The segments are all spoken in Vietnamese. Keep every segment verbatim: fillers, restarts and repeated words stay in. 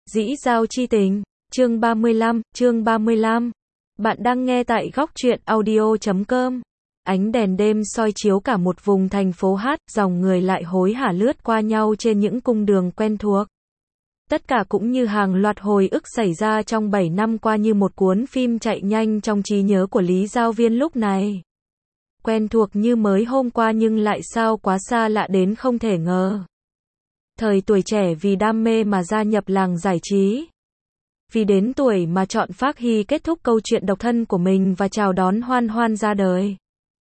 Dĩ giao chi tình, chương ba mươi lăm, chương ba mươi lăm. Bạn đang nghe tại góc truyện audio chấm com. Ánh đèn đêm soi chiếu cả một vùng thành phố hát, dòng người lại hối hả lướt qua nhau trên những cung đường quen thuộc. Tất cả cũng như hàng loạt hồi ức xảy ra trong bảy năm qua như một cuốn phim chạy nhanh trong trí nhớ của Lý Giao Viên lúc này. Quen thuộc như mới hôm qua nhưng lại sao quá xa lạ đến không thể ngờ. Thời tuổi trẻ vì đam mê mà gia nhập làng giải trí. Vì đến tuổi mà chọn Phác Hy kết thúc câu chuyện độc thân của mình và chào đón Hoan Hoan ra đời.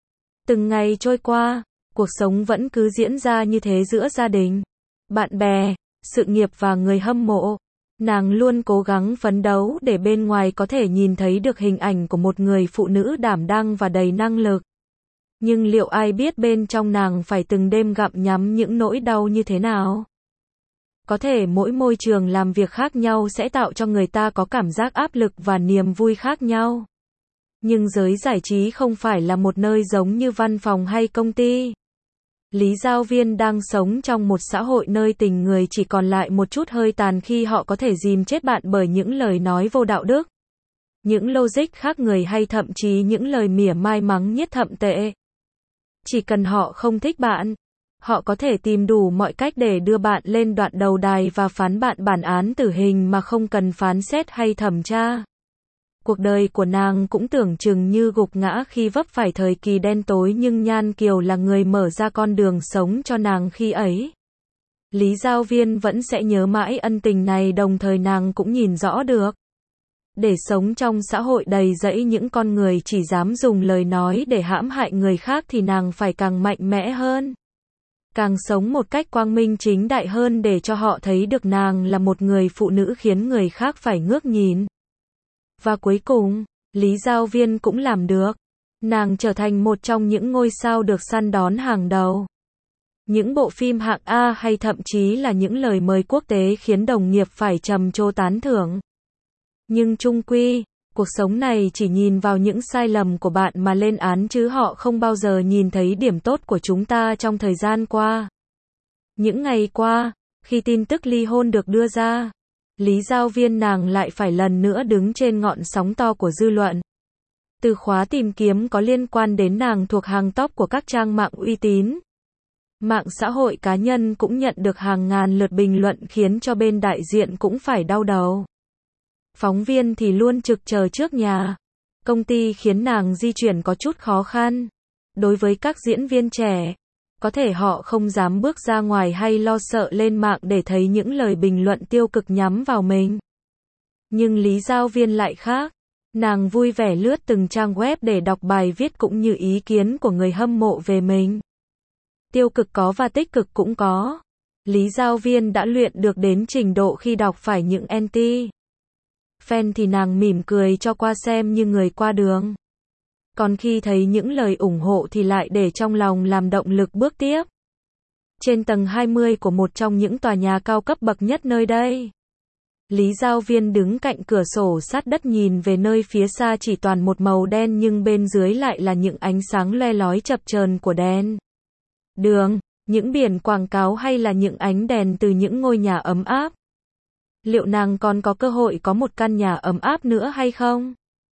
Từng ngày trôi qua, cuộc sống vẫn cứ diễn ra như thế giữa gia đình, bạn bè, sự nghiệp và người hâm mộ. Nàng luôn cố gắng phấn đấu để bên ngoài có thể nhìn thấy được hình ảnh của một người phụ nữ đảm đang và đầy năng lực. Nhưng liệu ai biết bên trong nàng phải từng đêm gặm nhắm những nỗi đau như thế nào? Có thể mỗi môi trường làm việc khác nhau sẽ tạo cho người ta có cảm giác áp lực và niềm vui khác nhau. Nhưng giới giải trí không phải là một nơi giống như văn phòng hay công ty. Lý Giao Viên đang sống trong một xã hội nơi tình người chỉ còn lại một chút hơi tàn khi họ có thể dìm chết bạn bởi những lời nói vô đạo đức, những logic khác người hay thậm chí những lời mỉa mai mắng nhiếc thậm tệ. Chỉ cần họ không thích bạn, họ có thể tìm đủ mọi cách để đưa bạn lên đoạn đầu đài và phán bạn bản án tử hình mà không cần phán xét hay thẩm tra. Cuộc đời của nàng cũng tưởng chừng như gục ngã khi vấp phải thời kỳ đen tối nhưng Nhan Kiều là người mở ra con đường sống cho nàng khi ấy. Lý Giao Viên vẫn sẽ nhớ mãi ân tình này, đồng thời nàng cũng nhìn rõ được. Để sống trong xã hội đầy rẫy những con người chỉ dám dùng lời nói để hãm hại người khác thì nàng phải càng mạnh mẽ hơn. Càng sống một cách quang minh chính đại hơn để cho họ thấy được nàng là một người phụ nữ khiến người khác phải ngước nhìn. Và cuối cùng, Lý Giao Viên cũng làm được. Nàng trở thành một trong những ngôi sao được săn đón hàng đầu. Những bộ phim hạng A hay thậm chí là những lời mời quốc tế khiến đồng nghiệp phải trầm trồ tán thưởng. Nhưng chung quy, cuộc sống này chỉ nhìn vào những sai lầm của bạn mà lên án chứ họ không bao giờ nhìn thấy điểm tốt của chúng ta trong thời gian qua. Những ngày qua, khi tin tức ly hôn được đưa ra, Lý Giao Viên nàng lại phải lần nữa đứng trên ngọn sóng to của dư luận. Từ khóa tìm kiếm có liên quan đến nàng thuộc hàng top của các trang mạng uy tín. Mạng xã hội cá nhân cũng nhận được hàng ngàn lượt bình luận khiến cho bên đại diện cũng phải đau đầu. Phóng viên thì luôn trực chờ trước nhà. Công ty khiến nàng di chuyển có chút khó khăn. Đối với các diễn viên trẻ, có thể họ không dám bước ra ngoài hay lo sợ lên mạng để thấy những lời bình luận tiêu cực nhắm vào mình. Nhưng Lý Giao Viên lại khác. Nàng vui vẻ lướt từng trang web để đọc bài viết cũng như ý kiến của người hâm mộ về mình. Tiêu cực có và tích cực cũng có. Lý Giao Viên đã luyện được đến trình độ khi đọc phải những anti fan thì nàng mỉm cười cho qua xem như người qua đường. Còn khi thấy những lời ủng hộ thì lại để trong lòng làm động lực bước tiếp. Trên tầng hai mươi của một trong những tòa nhà cao cấp bậc nhất nơi đây, Lý Giao Viên đứng cạnh cửa sổ sát đất nhìn về nơi phía xa chỉ toàn một màu đen nhưng bên dưới lại là những ánh sáng loe lói chập chờn của đèn đường, những biển quảng cáo hay là những ánh đèn từ những ngôi nhà ấm áp. Liệu nàng còn có cơ hội có một căn nhà ấm áp nữa hay không?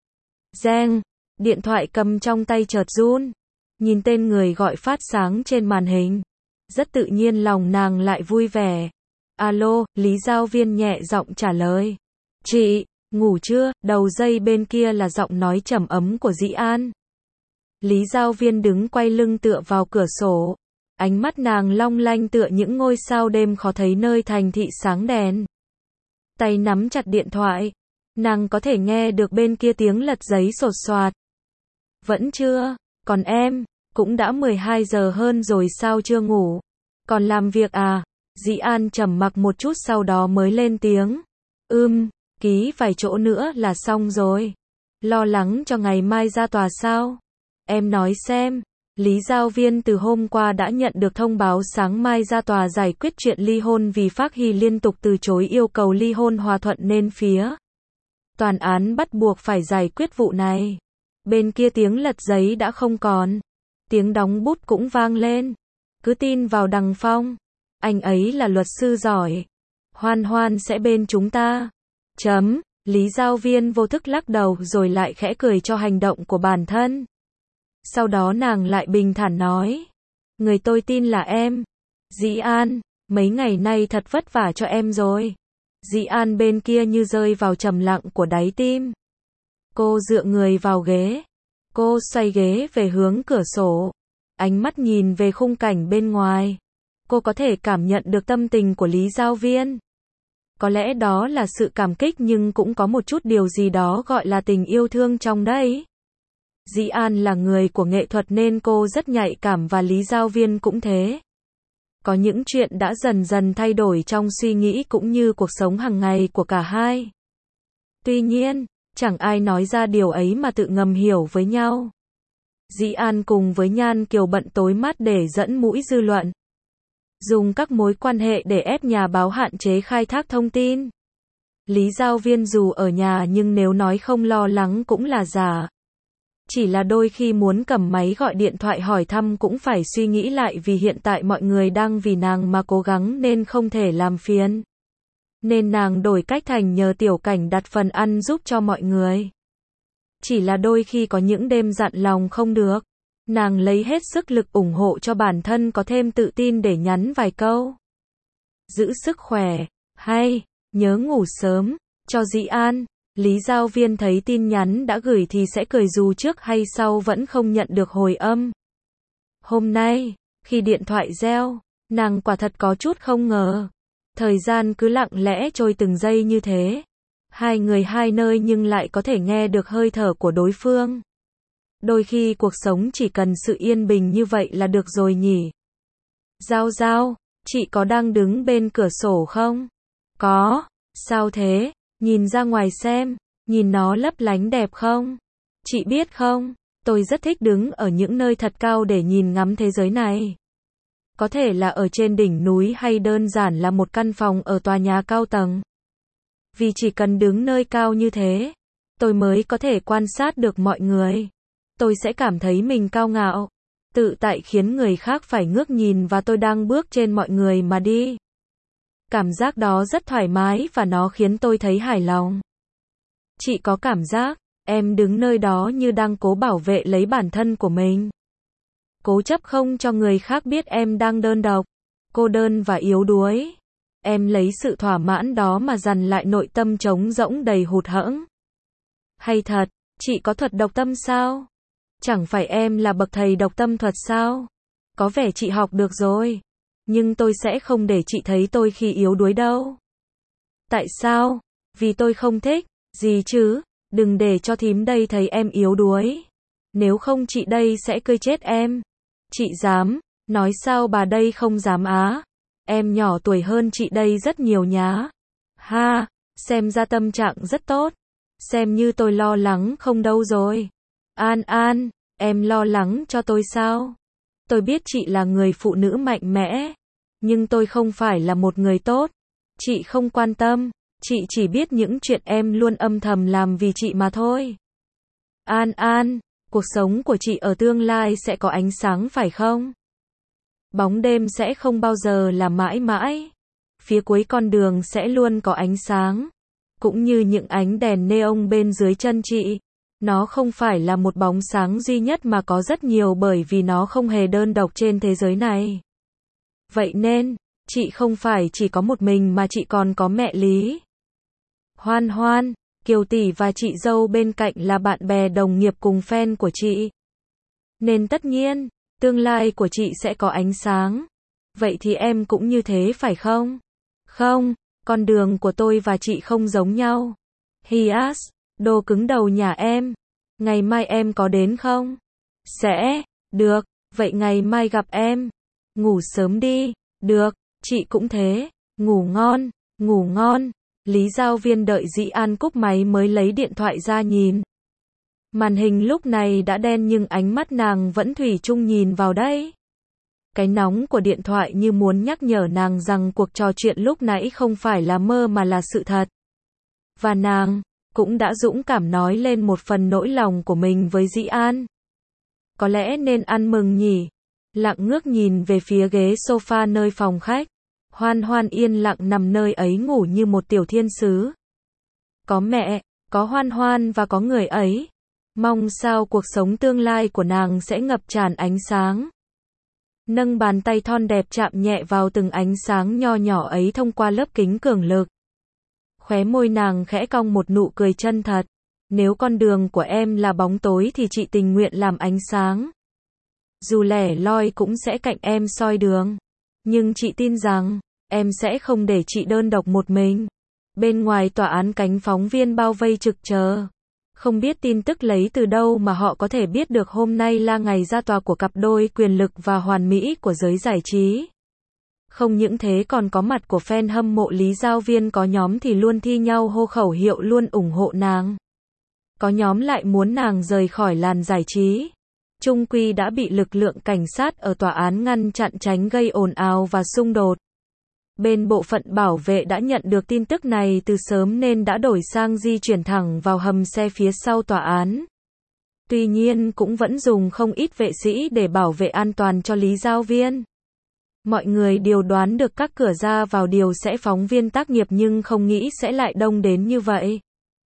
Reng, điện thoại cầm trong tay chợt run. Nhìn tên người gọi phát sáng trên màn hình. Rất tự nhiên lòng nàng lại vui vẻ. Alo, Lý Giao Viên nhẹ giọng trả lời. Chị, ngủ chưa? Đầu dây bên kia là giọng nói trầm ấm của Dĩ An. Lý Giao Viên đứng quay lưng tựa vào cửa sổ. Ánh mắt nàng long lanh tựa những ngôi sao đêm khó thấy nơi thành thị sáng đèn. Tay nắm chặt điện thoại. Nàng có thể nghe được bên kia tiếng lật giấy sột soạt. Vẫn chưa, còn em, cũng đã mười hai giờ hơn rồi sao chưa ngủ? Còn làm việc à? Dĩ An trầm mặc một chút sau đó mới lên tiếng. Ừm, ký vài chỗ nữa là xong rồi. Lo lắng cho ngày mai ra tòa sao? Em nói xem. Lý Giao Viên từ hôm qua đã nhận được thông báo sáng mai ra tòa giải quyết chuyện ly hôn vì Phác Hy liên tục từ chối yêu cầu ly hôn hòa thuận nên phía tòa án bắt buộc phải giải quyết vụ này. Bên kia tiếng lật giấy đã không còn. Tiếng đóng bút cũng vang lên. Cứ tin vào Đằng Phong. Anh ấy là luật sư giỏi. Hoan Hoan sẽ bên chúng ta. Chấm. Lý Giao Viên vô thức lắc đầu rồi lại khẽ cười cho hành động của bản thân. Sau đó nàng lại bình thản nói. Người tôi tin là em. Dĩ An, mấy ngày nay thật vất vả cho em rồi. Dĩ An bên kia như rơi vào trầm lặng của đáy tim. Cô dựa người vào ghế. Cô xoay ghế về hướng cửa sổ. Ánh mắt nhìn về khung cảnh bên ngoài. Cô có thể cảm nhận được tâm tình của Lý Giao Viên. Có lẽ đó là sự cảm kích nhưng cũng có một chút điều gì đó gọi là tình yêu thương trong đấy. Dĩ An là người của nghệ thuật nên cô rất nhạy cảm và Lý Giao Viên cũng thế. Có những chuyện đã dần dần thay đổi trong suy nghĩ cũng như cuộc sống hàng ngày của cả hai. Tuy nhiên, chẳng ai nói ra điều ấy mà tự ngầm hiểu với nhau. Dĩ An cùng với Nhan Kiều bận tối mát để dẫn mũi dư luận. Dùng các mối quan hệ để ép nhà báo hạn chế khai thác thông tin. Lý Giao Viên dù ở nhà nhưng nếu nói không lo lắng cũng là giả. Chỉ là đôi khi muốn cầm máy gọi điện thoại hỏi thăm cũng phải suy nghĩ lại vì hiện tại mọi người đang vì nàng mà cố gắng nên không thể làm phiền. Nên nàng đổi cách thành nhờ Tiểu Cảnh đặt phần ăn giúp cho mọi người. Chỉ là đôi khi có những đêm dặn lòng không được. Nàng lấy hết sức lực ủng hộ cho bản thân có thêm tự tin để nhắn vài câu. Giữ sức khỏe, hay, nhớ ngủ sớm, cho Dĩ An. Lý Giao Viên thấy tin nhắn đã gửi thì sẽ cười dù trước hay sau vẫn không nhận được hồi âm. Hôm nay, khi điện thoại reo, nàng quả thật có chút không ngờ. Thời gian cứ lặng lẽ trôi từng giây như thế. Hai người hai nơi nhưng lại có thể nghe được hơi thở của đối phương. Đôi khi cuộc sống chỉ cần sự yên bình như vậy là được rồi nhỉ. Giao Giao, chị có đang đứng bên cửa sổ không? Có, sao thế? Nhìn ra ngoài xem, nhìn nó lấp lánh đẹp không? Chị biết không, tôi rất thích đứng ở những nơi thật cao để nhìn ngắm thế giới này. Có thể là ở trên đỉnh núi hay đơn giản là một căn phòng ở tòa nhà cao tầng. Vì chỉ cần đứng nơi cao như thế, tôi mới có thể quan sát được mọi người. Tôi sẽ cảm thấy mình cao ngạo, tự tại khiến người khác phải ngước nhìn và tôi đang bước trên mọi người mà đi. Cảm giác đó rất thoải mái và nó khiến tôi thấy hài lòng. Chị có cảm giác, em đứng nơi đó như đang cố bảo vệ lấy bản thân của mình. Cố chấp không cho người khác biết em đang đơn độc, cô đơn và yếu đuối. Em lấy sự thỏa mãn đó mà dằn lại nội tâm trống rỗng đầy hụt hẫng. Hay thật, chị có thuật độc tâm sao? Chẳng phải em là bậc thầy độc tâm thuật sao? Có vẻ chị học được rồi. Nhưng tôi sẽ không để chị thấy tôi khi yếu đuối đâu. Tại sao? Vì tôi không thích. Gì chứ? Đừng để cho thím đây thấy em yếu đuối. Nếu không chị đây sẽ cười chết em. Chị dám. Nói sao bà đây không dám á? Em nhỏ tuổi hơn chị đây rất nhiều nhá. Ha, xem ra tâm trạng rất tốt. Xem như tôi lo lắng không đâu rồi. An An, em lo lắng cho tôi sao? Tôi biết chị là người phụ nữ mạnh mẽ. Nhưng tôi không phải là một người tốt. Chị không quan tâm. Chị chỉ biết những chuyện em luôn âm thầm làm vì chị mà thôi. An An, cuộc sống của chị ở tương lai sẽ có ánh sáng phải không? Bóng đêm sẽ không bao giờ là mãi mãi. Phía cuối con đường sẽ luôn có ánh sáng. Cũng như những ánh đèn neon bên dưới chân chị. Nó không phải là một bóng sáng duy nhất mà có rất nhiều bởi vì nó không hề đơn độc trên thế giới này. Vậy nên, chị không phải chỉ có một mình mà chị còn có mẹ Lý. Hoan Hoan, Kiều tỷ và chị dâu bên cạnh là bạn bè đồng nghiệp cùng fan của chị. Nên tất nhiên, tương lai của chị sẽ có ánh sáng. Vậy thì em cũng như thế phải không? Không, con đường của tôi và chị không giống nhau. Hias, đồ cứng đầu nhà em. Ngày mai em có đến không? Sẽ, được, vậy ngày mai gặp em. Ngủ sớm đi, được, chị cũng thế. Ngủ ngon, ngủ ngon. Lý Giao Viên đợi Dĩ An cúp máy mới lấy điện thoại ra nhìn. Màn hình lúc này đã đen nhưng ánh mắt nàng vẫn thủy chung nhìn vào đấy. Cái nóng của điện thoại như muốn nhắc nhở nàng rằng cuộc trò chuyện lúc nãy không phải là mơ mà là sự thật. Và nàng cũng đã dũng cảm nói lên một phần nỗi lòng của mình với Dĩ An. Có lẽ nên ăn mừng nhỉ. Lặng ngước nhìn về phía ghế sofa nơi phòng khách. Hoan Hoan yên lặng nằm nơi ấy ngủ như một tiểu thiên sứ. Có mẹ, có Hoan Hoan và có người ấy. Mong sao cuộc sống tương lai của nàng sẽ ngập tràn ánh sáng. Nâng bàn tay thon đẹp chạm nhẹ vào từng ánh sáng nho nhỏ ấy thông qua lớp kính cường lực. Khóe môi nàng khẽ cong một nụ cười chân thật. Nếu con đường của em là bóng tối thì chị tình nguyện làm ánh sáng. Dù lẻ loi cũng sẽ cạnh em soi đường. Nhưng chị tin rằng, em sẽ không để chị đơn độc một mình. Bên ngoài tòa án cánh phóng viên bao vây trực chờ. Không biết tin tức lấy từ đâu mà họ có thể biết được hôm nay là ngày ra tòa của cặp đôi quyền lực và hoàn mỹ của giới giải trí. Không những thế còn có mặt của fan hâm mộ Lý Giao Viên, có nhóm thì luôn thi nhau hô khẩu hiệu luôn ủng hộ nàng. Có nhóm lại muốn nàng rời khỏi làn giải trí. Chung quy đã bị lực lượng cảnh sát ở tòa án ngăn chặn tránh gây ồn ào và xung đột. Bên bộ phận bảo vệ đã nhận được tin tức này từ sớm nên đã đổi sang di chuyển thẳng vào hầm xe phía sau tòa án. Tuy nhiên cũng vẫn dùng không ít vệ sĩ để bảo vệ an toàn cho Lý Giao Viên. Mọi người đều đoán được các cửa ra vào đều sẽ phóng viên tác nghiệp nhưng không nghĩ sẽ lại đông đến như vậy.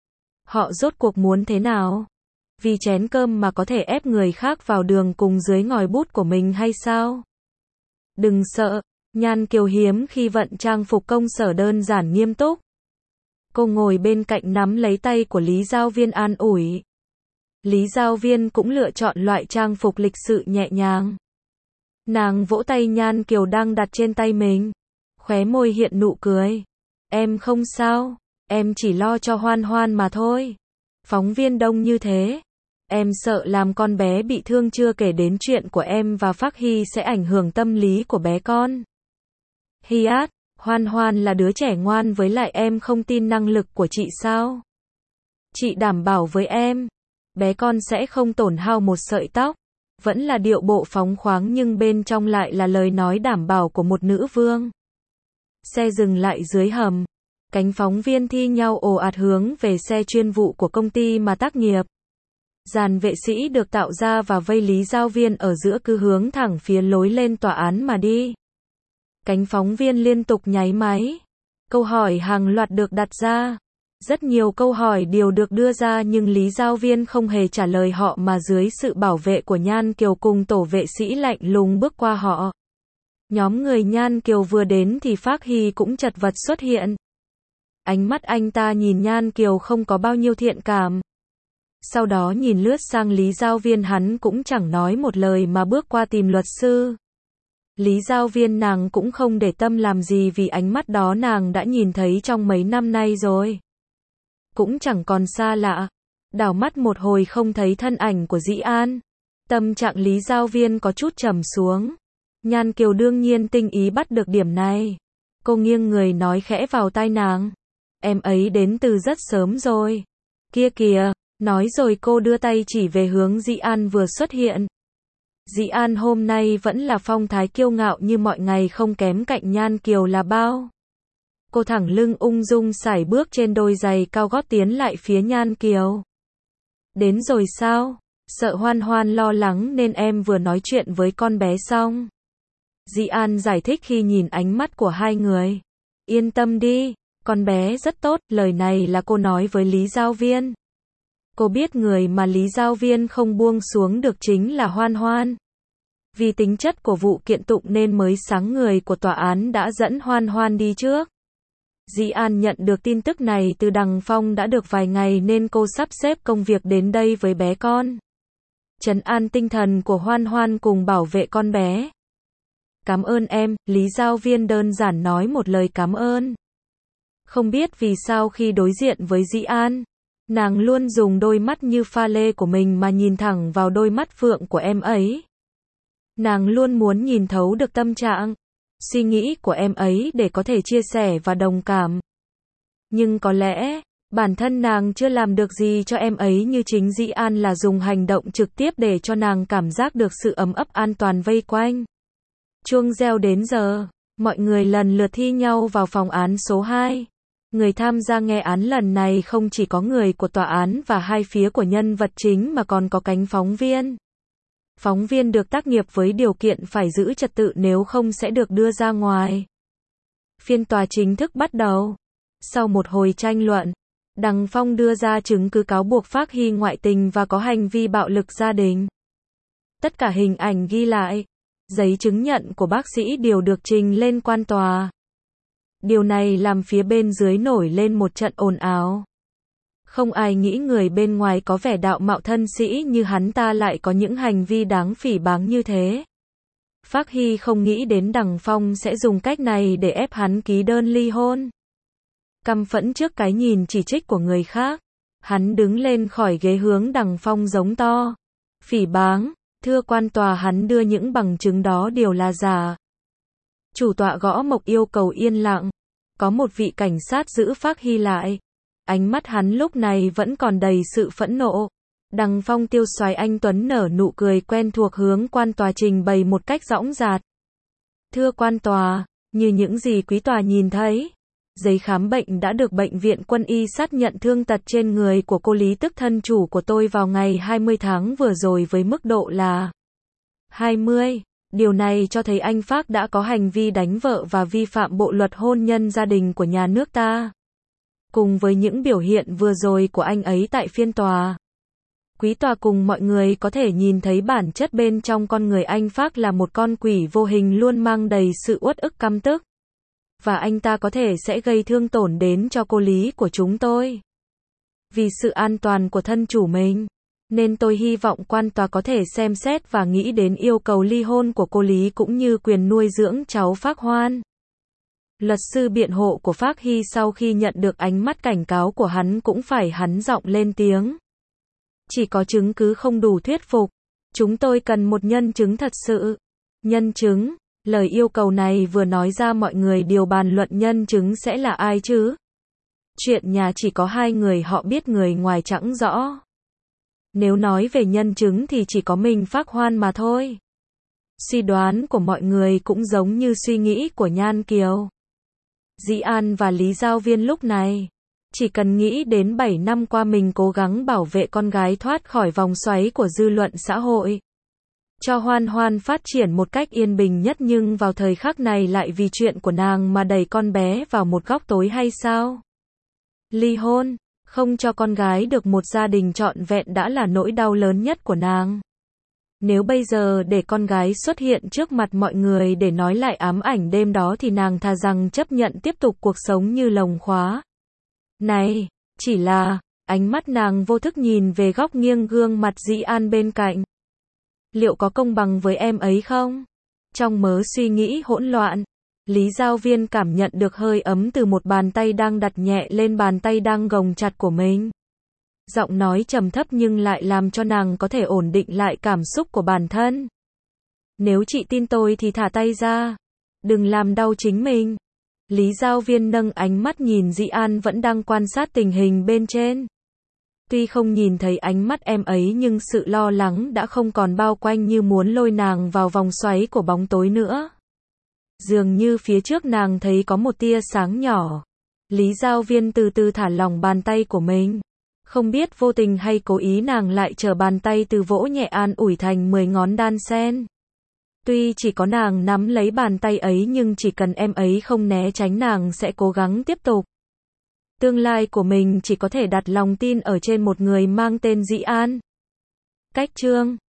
Họ rốt cuộc muốn thế nào? Vì chén cơm mà có thể ép người khác vào đường cùng dưới ngòi bút của mình hay sao? Đừng sợ, Nhan Kiều hiếm khi vận trang phục công sở đơn giản nghiêm túc. Cô ngồi bên cạnh nắm lấy tay của Lý Giao Viên an ủi. Lý Giao Viên cũng lựa chọn loại trang phục lịch sự nhẹ nhàng. Nàng vỗ tay Nhan Kiều đang đặt trên tay mình. Khóe môi hiện nụ cười. Em không sao, em chỉ lo cho Hoan Hoan mà thôi. Phóng viên đông như thế. Em sợ làm con bé bị thương, chưa kể đến chuyện của em và Phác Hy sẽ ảnh hưởng tâm lý của bé con. Hiát, Hoan Hoan là đứa trẻ ngoan, với lại em không tin năng lực của chị sao? Chị đảm bảo với em, bé con sẽ không tổn hao một sợi tóc. Vẫn là điệu bộ phóng khoáng nhưng bên trong lại là lời nói đảm bảo của một nữ vương. Xe dừng lại dưới hầm. Cánh phóng viên thi nhau ồ ạt hướng về xe chuyên vụ của công ty mà tác nghiệp. Dàn vệ sĩ được tạo ra và vây Lý Giao Viên ở giữa cứ hướng thẳng phía lối lên tòa án mà đi. Cánh phóng viên liên tục nháy máy. Câu hỏi hàng loạt được đặt ra. Rất nhiều câu hỏi đều được đưa ra nhưng Lý Giao Viên không hề trả lời họ mà dưới sự bảo vệ của Nhan Kiều cùng tổ vệ sĩ lạnh lùng bước qua họ. Nhóm người Nhan Kiều vừa đến thì Phác Hy cũng chật vật xuất hiện. Ánh mắt anh ta nhìn Nhan Kiều không có bao nhiêu thiện cảm. Sau đó nhìn lướt sang Lý Giao Viên, hắn cũng chẳng nói một lời mà bước qua tìm luật sư. Lý Giao Viên nàng cũng không để tâm làm gì vì ánh mắt đó nàng đã nhìn thấy trong mấy năm nay rồi. Cũng chẳng còn xa lạ. Đảo mắt một hồi không thấy thân ảnh của Dĩ An. Tâm trạng Lý Giao Viên có chút trầm xuống. Nhan Kiều đương nhiên tinh ý bắt được điểm này. Cô nghiêng người nói khẽ vào tai nàng. Em ấy đến từ rất sớm rồi. Kia kìa, nói rồi cô đưa tay chỉ về hướng Dĩ An vừa xuất hiện. Dĩ An hôm nay vẫn là phong thái kiêu ngạo như mọi ngày, không kém cạnh Nhan Kiều là bao. Cô thẳng lưng ung dung sải bước trên đôi giày cao gót tiến lại phía Nhan Kiều. Đến rồi sao? Sợ Hoan Hoan lo lắng nên em vừa nói chuyện với con bé xong. Dĩ An giải thích khi nhìn ánh mắt của hai người. Yên tâm đi, con bé rất tốt, lời này là cô nói với Lý Giao Viên. Cô biết người mà Lý Giao Viên không buông xuống được chính là Hoan Hoan. Vì tính chất của vụ kiện tụng nên mới sáng người của tòa án đã dẫn Hoan Hoan đi trước. Dĩ An nhận được tin tức này từ Đằng Phong đã được vài ngày nên cô sắp xếp công việc đến đây với bé con. Trấn an tinh thần của Hoan Hoan cùng bảo vệ con bé. Cảm ơn em, Lý Giao Viên đơn giản nói một lời cảm ơn. Không biết vì sao khi đối diện với Dĩ An, nàng luôn dùng đôi mắt như pha lê của mình mà nhìn thẳng vào đôi mắt phượng của em ấy. Nàng luôn muốn nhìn thấu được tâm trạng, suy nghĩ của em ấy để có thể chia sẻ và đồng cảm. Nhưng có lẽ, bản thân nàng chưa làm được gì cho em ấy như chính Dĩ An là dùng hành động trực tiếp để cho nàng cảm giác được sự ấm ấp an toàn vây quanh. Chuông reo đến giờ, mọi người lần lượt thi nhau vào phòng án số hai. Người tham gia nghe án lần này không chỉ có người của tòa án và hai phía của nhân vật chính mà còn có cánh phóng viên. Phóng viên được tác nghiệp với điều kiện phải giữ trật tự nếu không sẽ được đưa ra ngoài. Phiên tòa chính thức bắt đầu. Sau một hồi tranh luận, Đằng Phong đưa ra chứng cứ cáo buộc Phác Hy ngoại tình và có hành vi bạo lực gia đình. Tất cả hình ảnh ghi lại, giấy chứng nhận của bác sĩ đều được trình lên quan tòa. Điều này làm phía bên dưới nổi lên một trận ồn ào. Không ai nghĩ người bên ngoài có vẻ đạo mạo thân sĩ như hắn ta lại có những hành vi đáng phỉ báng như thế. Phác Hy không nghĩ đến Đằng Phong sẽ dùng cách này để ép hắn ký đơn ly hôn. Căm phẫn trước cái nhìn chỉ trích của người khác, hắn đứng lên khỏi ghế hướng Đằng Phong giống to. Phỉ báng, thưa quan tòa, hắn đưa những bằng chứng đó đều là giả. Chủ tọa Gõ Mộc yêu cầu yên lặng. Có một vị cảnh sát giữ Phác Hy lại. Ánh mắt hắn lúc này vẫn còn đầy sự phẫn nộ. Đằng Phong tiêu xoái anh tuấn nở nụ cười quen thuộc hướng quan tòa trình bày một cách dõng dạc. Thưa quan tòa, như những gì quý tòa nhìn thấy, giấy khám bệnh đã được bệnh viện Quân y xác nhận thương tật trên người của cô Lý, tức thân chủ của tôi, vào ngày hai mươi tháng vừa rồi với mức độ là hai mươi. Điều này cho thấy anh Phác đã có hành vi đánh vợ và vi phạm bộ luật hôn nhân gia đình của nhà nước ta. Cùng với những biểu hiện vừa rồi của anh ấy tại phiên tòa, quý tòa cùng mọi người có thể nhìn thấy bản chất bên trong con người anh Phác là một con quỷ vô hình luôn mang đầy sự uất ức căm tức. Và anh ta có thể sẽ gây thương tổn đến cho cô Lý của chúng tôi. Vì sự an toàn của thân chủ mình, nên tôi hy vọng quan tòa có thể xem xét và nghĩ đến yêu cầu ly hôn của cô Lý cũng như quyền nuôi dưỡng cháu Phác Hoan. Luật sư biện hộ của Phác Hy sau khi nhận được ánh mắt cảnh cáo của hắn cũng phải hắn giọng lên tiếng. Chỉ có chứng cứ không đủ thuyết phục. Chúng tôi cần một nhân chứng thật sự. Nhân chứng? Lời yêu cầu này vừa nói ra mọi người đều bàn luận nhân chứng sẽ là ai chứ? Chuyện nhà chỉ có hai người họ biết, người ngoài chẳng rõ. Nếu nói về nhân chứng thì chỉ có mình Phác Hoan mà thôi. Suy đoán của mọi người cũng giống như suy nghĩ của Nhan Kiều, Dĩ An và Lý Giao Viên lúc này. Chỉ cần nghĩ đến bảy năm qua mình cố gắng bảo vệ con gái thoát khỏi vòng xoáy của dư luận xã hội, cho Hoan Hoan phát triển một cách yên bình nhất, nhưng vào thời khắc này lại vì chuyện của nàng mà đẩy con bé vào một góc tối hay sao? Ly hôn, không cho con gái được một gia đình trọn vẹn đã là nỗi đau lớn nhất của nàng. Nếu bây giờ để con gái xuất hiện trước mặt mọi người để nói lại ám ảnh đêm đó thì nàng thà rằng chấp nhận tiếp tục cuộc sống như lồng khóa. Này, chỉ là, ánh mắt nàng vô thức nhìn về góc nghiêng gương mặt Dĩ An bên cạnh. Liệu có công bằng với em ấy không? Trong mớ suy nghĩ hỗn loạn, Lý Giao Viên cảm nhận được hơi ấm từ một bàn tay đang đặt nhẹ lên bàn tay đang gồng chặt của mình. Giọng nói trầm thấp nhưng lại làm cho nàng có thể ổn định lại cảm xúc của bản thân. Nếu chị tin tôi thì thả tay ra. Đừng làm đau chính mình. Lý Giao Viên nâng ánh mắt nhìn Dĩ An vẫn đang quan sát tình hình bên trên. Tuy không nhìn thấy ánh mắt em ấy nhưng sự lo lắng đã không còn bao quanh như muốn lôi nàng vào vòng xoáy của bóng tối nữa. Dường như phía trước nàng thấy có một tia sáng nhỏ. Lý Giao Viên từ từ thả lỏng bàn tay của mình. Không biết vô tình hay cố ý nàng lại trở bàn tay từ vỗ nhẹ an ủi thành mười ngón đan sen. Tuy chỉ có nàng nắm lấy bàn tay ấy nhưng chỉ cần em ấy không né tránh nàng sẽ cố gắng tiếp tục. Tương lai của mình chỉ có thể đặt lòng tin ở trên một người mang tên Dĩ An. Cách chương